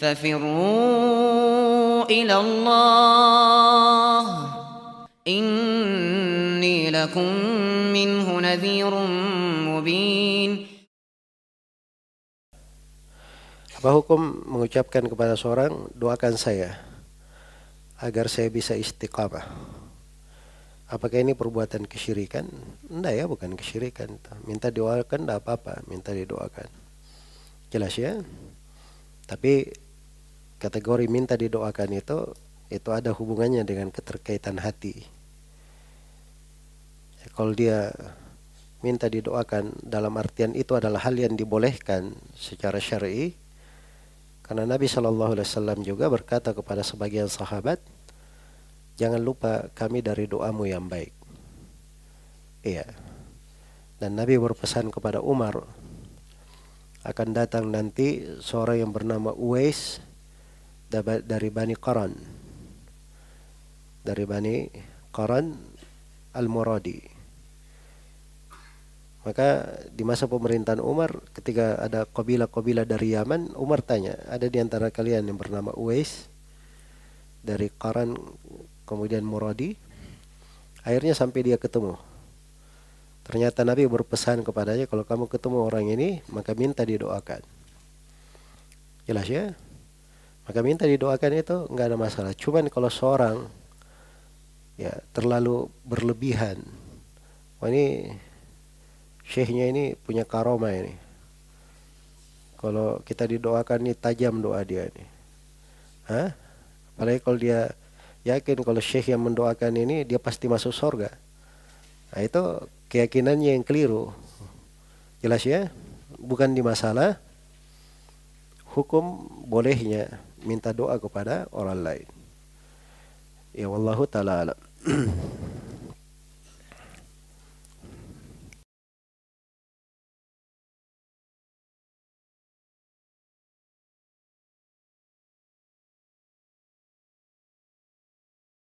ففروا إلى الله إني لكم منه نذير مبين. Apa hukum mengucapkan kepada seorang, doakan saya agar saya bisa istiqamah? Apakah ini perbuatan kesyirikan? Enggak ya, bukan kesyirikan. Minta doakan enggak apa-apa, minta didoakan. Jelas ya? Tapi kategori minta didoakan itu ada hubungannya dengan keterkaitan hati. Kalau dia minta didoakan dalam artian itu adalah hal yang dibolehkan secara syar'i, karena Nabi Shallallahu Alaihi Wasallam juga berkata kepada sebagian sahabat, jangan lupa kami dari doamu yang baik. Iya. Dan Nabi berpesan kepada Umar, akan datang nanti seorang yang bernama Uwais dari Bani Qaran. Dari Bani Qaran Al-Muradi. Maka di masa pemerintahan Umar, ketika ada kabilah-kabilah dari Yaman, Umar tanya, ada di antara kalian yang bernama Uwais dari Qaran kemudian Muradi? Akhirnya sampai dia ketemu. Ternyata Nabi berpesan kepadanya, kalau kamu ketemu orang ini, maka minta didoakan. Jelas ya? Maka minta didoakan itu enggak ada masalah. Cuman kalau seorang ya terlalu berlebihan, wah ini syekhnya ini punya karomah ini, kalau kita didoakan ini tajam doa dia ini. Hah? Apalagi kalau dia yakin kalau syekh yang mendoakan ini dia pasti masuk surga. Nah itu keyakinannya yang keliru. Jelas ya? Bukan di masalah hukum bolehnya minta doa kepada orang lain. Ya wallahu ta'ala alam.